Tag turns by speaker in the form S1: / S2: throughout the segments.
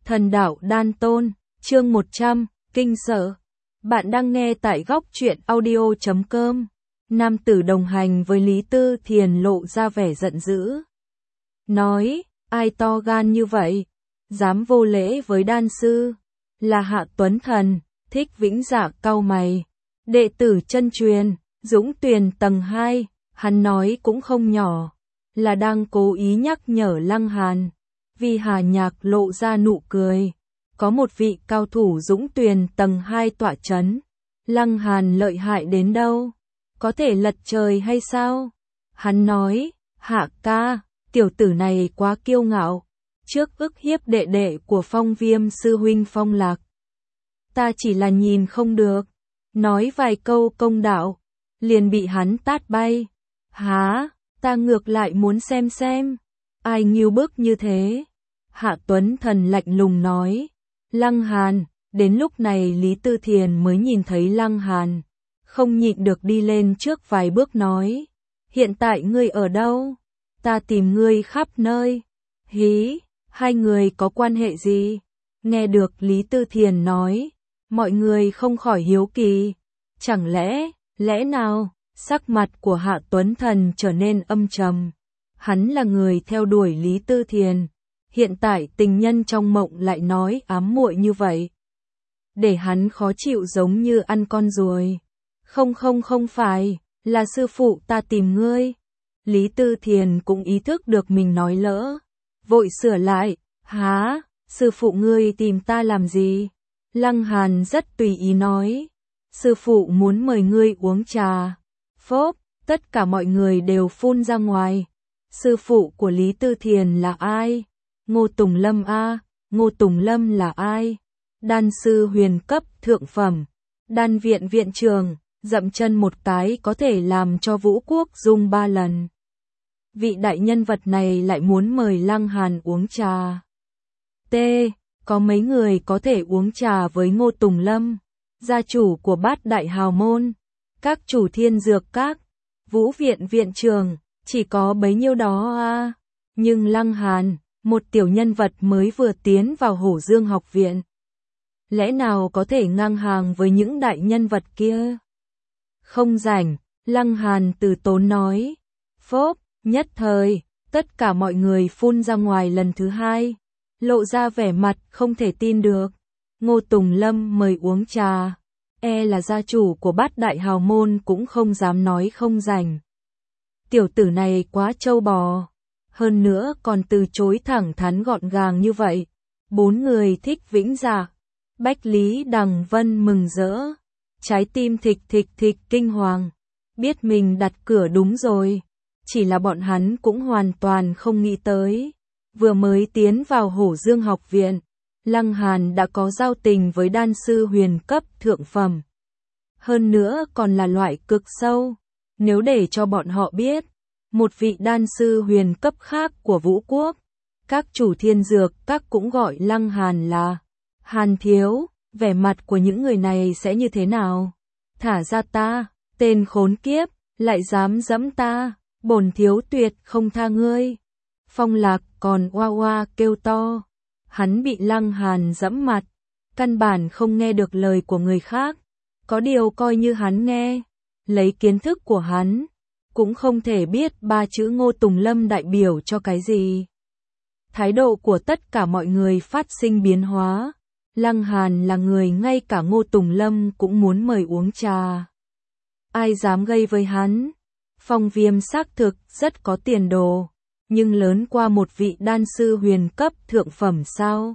S1: Thần đạo đan tôn, chương 100, kinh sợ. Bạn đang nghe tại góc truyện audio.com. Nam tử đồng hành với Lý Tư Thiền lộ ra vẻ giận dữ. Nói, ai to gan như vậy? Dám vô lễ với đan sư? Là Hạ Tuấn Thần. Thích Vĩnh Dạ cau mày. Đệ tử chân truyền, Dũng Tuyền tầng 2, hắn nói cũng không nhỏ. Là đang cố ý nhắc nhở Lăng Hàn. Vì Hà Nhạc lộ ra nụ cười. Có một vị cao thủ Dũng Tuyền tầng 2 tọa chấn. Lăng Hàn lợi hại đến đâu? Có thể lật trời hay sao? Hắn nói, Hạ ca, tiểu tử này quá kiêu ngạo. Trước ức hiếp đệ đệ của Phong Viêm sư huynh Phong Lạc. Ta chỉ là nhìn không được. Nói vài câu công đạo. Liền bị hắn tát bay. Hả, ta ngược lại muốn xem. Ai nghiêu bức như thế? Hạ Tuấn Thần lạnh lùng nói. Lăng Hàn, đến lúc này Lý Tư Thiền mới nhìn thấy Lăng Hàn. Không nhịn được đi lên trước vài bước nói. Hiện tại ngươi ở đâu? Ta tìm ngươi khắp nơi. Hí, hai người có quan hệ gì? Nghe được Lý Tư Thiền nói. Mọi người không khỏi hiếu kỳ. Chẳng lẽ nào? Sắc mặt của Hạ Tuấn Thần trở nên âm trầm. Hắn là người theo đuổi Lý Tư Thiền. Hiện tại tình nhân trong mộng lại nói ám muội như vậy. Để hắn khó chịu giống như ăn con ruồi. Không phải, là sư phụ ta tìm ngươi. Lý Tư Thiền cũng ý thức được mình nói lỡ. Vội sửa lại, hả, sư phụ ngươi tìm ta làm gì? Lăng Hàn rất tùy ý nói. Sư phụ muốn mời ngươi uống trà. Phốp, tất cả mọi người đều phun ra ngoài. Sư phụ của Lý Tư Thiền là ai? Ngô Tùng Lâm a, Ngô Tùng Lâm là ai? Đan sư huyền cấp thượng phẩm, đan viện viện trường, dậm chân một cái có thể làm cho Vũ Quốc rung 3 lần. Vị đại nhân vật này lại muốn mời Lăng Hàn uống trà. Có mấy người có thể uống trà với Ngô Tùng Lâm, gia chủ của Bát Đại Hào Môn, các chủ Thiên Dược Các, Vũ viện viện trường, chỉ có bấy nhiêu đó a. Nhưng Lăng Hàn, một tiểu nhân vật mới vừa tiến vào Hổ Dương học viện. Lẽ nào có thể ngang hàng với những đại nhân vật kia? Không rảnh, Lăng Hàn từ tốn nói. Phốp, nhất thời, tất cả mọi người phun ra ngoài lần thứ hai. Lộ ra vẻ mặt không thể tin được. Ngô Tùng Lâm mời uống trà. Là gia chủ của Bát Đại Hào Môn cũng không dám nói không rảnh. Tiểu tử này quá trâu bò. Hơn nữa còn từ chối thẳng thắn gọn gàng như vậy. 4 người Thích Vĩnh Dạ. Bách Lý Đằng Vân mừng rỡ. Trái tim thịch kinh hoàng. Biết mình đặt cửa đúng rồi. Chỉ là bọn hắn cũng hoàn toàn không nghĩ tới. Vừa mới tiến vào Hổ Dương học viện. Lăng Hàn đã có giao tình với đan sư huyền cấp thượng phẩm. Hơn nữa còn là loại cực sâu. Nếu để cho bọn họ biết. Một vị đan sư huyền cấp khác của Vũ Quốc. Các chủ Thiên Dược Các cũng gọi Lăng Hàn là Hàn Thiếu. Vẻ mặt của những người này sẽ như thế nào? Thả ra ta, tên khốn kiếp, lại dám dẫm ta, bổn thiếu tuyệt không tha ngươi. Phong Lạc còn oa oa kêu to. Hắn bị Lăng Hàn dẫm mặt. Căn bản không nghe được lời của người khác. Có điều coi như hắn nghe. Lấy kiến thức của hắn. Cũng không thể biết 3 chữ Ngô Tùng Lâm đại biểu cho cái gì. Thái độ của tất cả mọi người phát sinh biến hóa. Lăng Hàn là người ngay cả Ngô Tùng Lâm cũng muốn mời uống trà. Ai dám gây với hắn? Phong Viêm xác thực rất có tiền đồ. Nhưng lớn qua một vị đan sư huyền cấp thượng phẩm sao?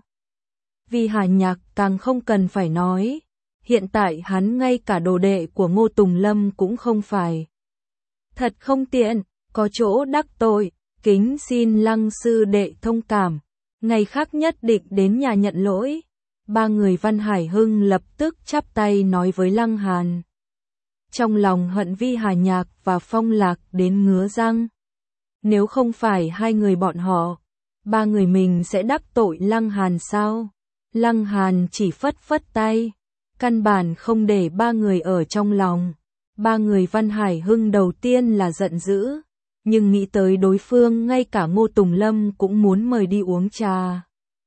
S1: Vì Hà Nhạc càng không cần phải nói. Hiện tại hắn ngay cả đồ đệ của Ngô Tùng Lâm cũng không phải. Thật không tiện, có chỗ đắc tội, kính xin Lăng sư đệ thông cảm. Ngày khác nhất định đến nhà nhận lỗi. 3 người Văn Hải Hưng lập tức chắp tay nói với Lăng Hàn. Trong lòng hận Vi Hà Nhạc và Phong Lạc đến ngứa răng. Nếu không phải hai người bọn họ, 3 người mình sẽ đắc tội Lăng Hàn sao? Lăng Hàn chỉ phất tay, căn bản không để 3 người ở trong lòng. 3 người Văn Hải Hưng đầu tiên là giận dữ, nhưng nghĩ tới đối phương ngay cả Ngô Tùng Lâm cũng muốn mời đi uống trà.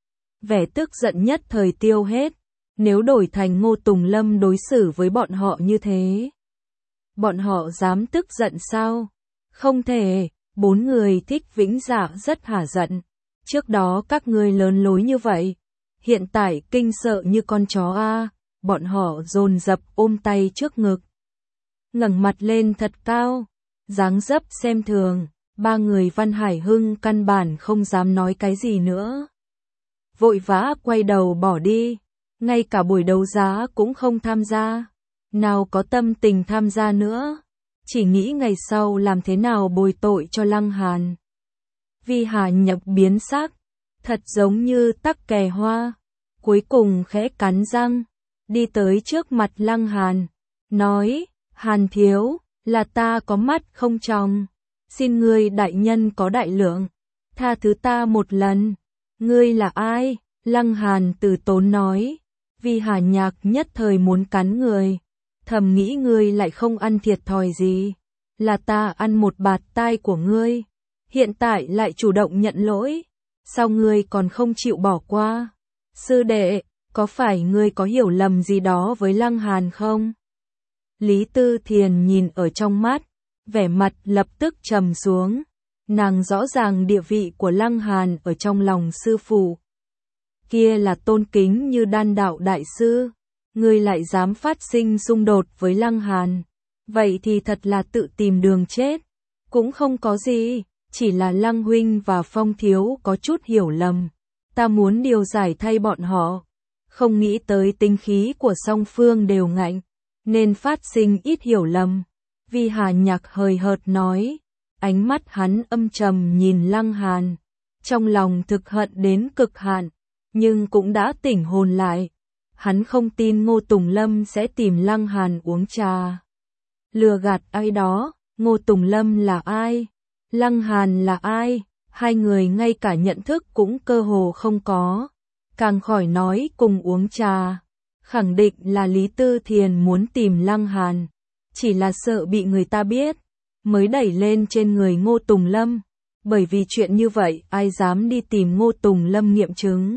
S1: vẻ tức giận nhất thời tiêu hết. Nếu đổi thành Ngô Tùng Lâm đối xử với bọn họ như thế, bọn họ dám tức giận sao? Không thể, 4 người Thích Vĩnh Dạ rất hả giận. Trước đó các ngươi lớn lối như vậy, hiện tại kinh sợ như con chó a. Bọn họ dồn dập ôm tay trước ngực, ngẩng mặt lên thật cao, dáng dấp xem thường. 3 người Văn Hải Hưng căn bản không dám nói cái gì nữa, vội vã quay đầu bỏ đi, ngay cả buổi đấu giá cũng không tham gia, nào có tâm tình tham gia nữa, chỉ nghĩ ngày sau làm thế nào bồi tội cho Lăng Hàn. Vi Hà Nhập biến sắc, thật giống như tắc kè hoa, cuối cùng khẽ cắn răng, đi tới trước mặt Lăng Hàn, nói, Hàn thiếu, là ta có mắt không tròng, xin ngươi đại nhân có đại lượng, tha thứ ta một lần. Ngươi là ai? Lăng Hàn từ tốn nói. Vi Hà Nhạc nhất thời muốn cắn người, thầm nghĩ ngươi lại không ăn thiệt thòi gì, là ta ăn một bạt tai của ngươi, hiện tại lại chủ động nhận lỗi, sao ngươi còn không chịu bỏ qua? Sư đệ, có phải ngươi có hiểu lầm gì đó với Lăng Hàn không? Lý Tư Thiền nhìn ở trong mắt, vẻ mặt lập tức trầm xuống, nàng rõ ràng địa vị của Lăng Hàn ở trong lòng sư phụ kia là tôn kính như đan đạo đại sư, ngươi lại dám phát sinh xung đột với Lăng Hàn, vậy thì thật là tự tìm đường chết. Cũng không có gì, chỉ là Lăng huynh và Phong thiếu có chút hiểu lầm, ta muốn điều giải thay bọn họ, không nghĩ tới tính khí của song phương đều ngạnh, nên phát sinh ít hiểu lầm. Vi Hà Nhạc hời hợt nói, ánh mắt hắn âm trầm nhìn Lăng Hàn, trong lòng thực hận đến cực hạn, nhưng cũng đã tỉnh hồn lại. Hắn không tin Ngô Tùng Lâm sẽ tìm Lăng Hàn uống trà, lừa gạt ai đó. Ngô Tùng Lâm là ai? Lăng Hàn là ai? Hai người ngay cả nhận thức cũng cơ hồ không có, càng khỏi nói cùng uống trà. Khẳng định là Lý Tư Thiền muốn tìm Lăng Hàn, chỉ là sợ bị người ta biết, mới đẩy lên trên người Ngô Tùng Lâm, bởi vì chuyện như vậy ai dám đi tìm Ngô Tùng Lâm nghiệm chứng.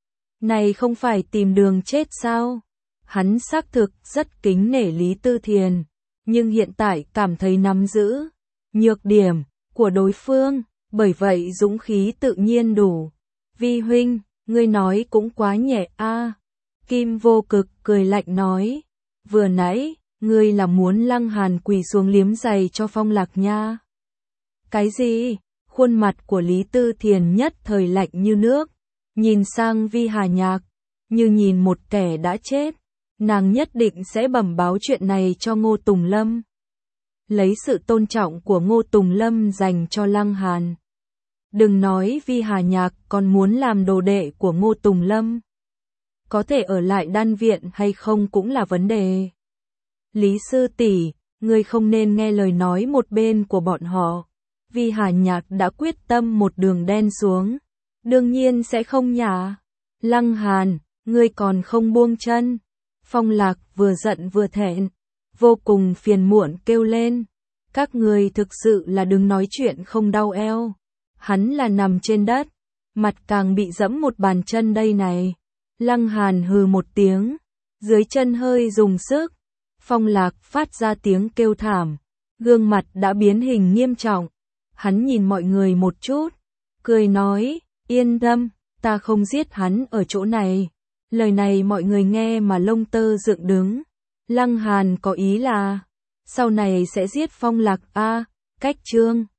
S1: Này không phải tìm đường chết sao? Hắn xác thực rất kính nể Lý Tư Thiền, nhưng hiện tại cảm thấy nắm giữ nhược điểm của đối phương, bởi vậy dũng khí tự nhiên đủ. Vi huynh, ngươi nói cũng quá nhẹ a. Kim Vô Cực cười lạnh nói, vừa nãy, ngươi là muốn Lăng Hàn quỳ xuống liếm giày cho Phong Lạc nha. Cái gì? Khuôn mặt của Lý Tư Thiền nhất thời lạnh như nước, nhìn sang Vi Hà Nhạc, như nhìn một kẻ đã chết, nàng nhất định sẽ bẩm báo chuyện này cho Ngô Tùng Lâm. Lấy sự tôn trọng của Ngô Tùng Lâm dành cho Lăng Hàn. Đừng nói Vi Hà Nhạc còn muốn làm đồ đệ của Ngô Tùng Lâm. Có thể ở lại đan viện hay không cũng là vấn đề. Lý sư tỷ, ngươi không nên nghe lời nói một bên của bọn họ. Vi Hà Nhạc đã quyết tâm một đường đen xuống, đương nhiên sẽ không nhả. Lăng Hàn, ngươi còn không buông chân. Phong Lạc vừa giận vừa thẹn, vô cùng phiền muộn kêu lên, các ngươi thực sự là đừng nói chuyện không đau eo. Hắn là nằm trên đất, mặt càng bị dẫm một bàn chân đây này. Lăng Hàn hừ một tiếng, dưới chân hơi dùng sức, Phong Lạc phát ra tiếng kêu thảm, gương mặt đã biến hình nghiêm trọng. Hắn nhìn mọi người một chút, cười nói, yên tâm, ta không giết hắn ở chỗ này. Lời này mọi người nghe mà lông tơ dựng đứng. Lăng Hàn có ý là, sau này sẽ giết Phong Lạc a. Cách chương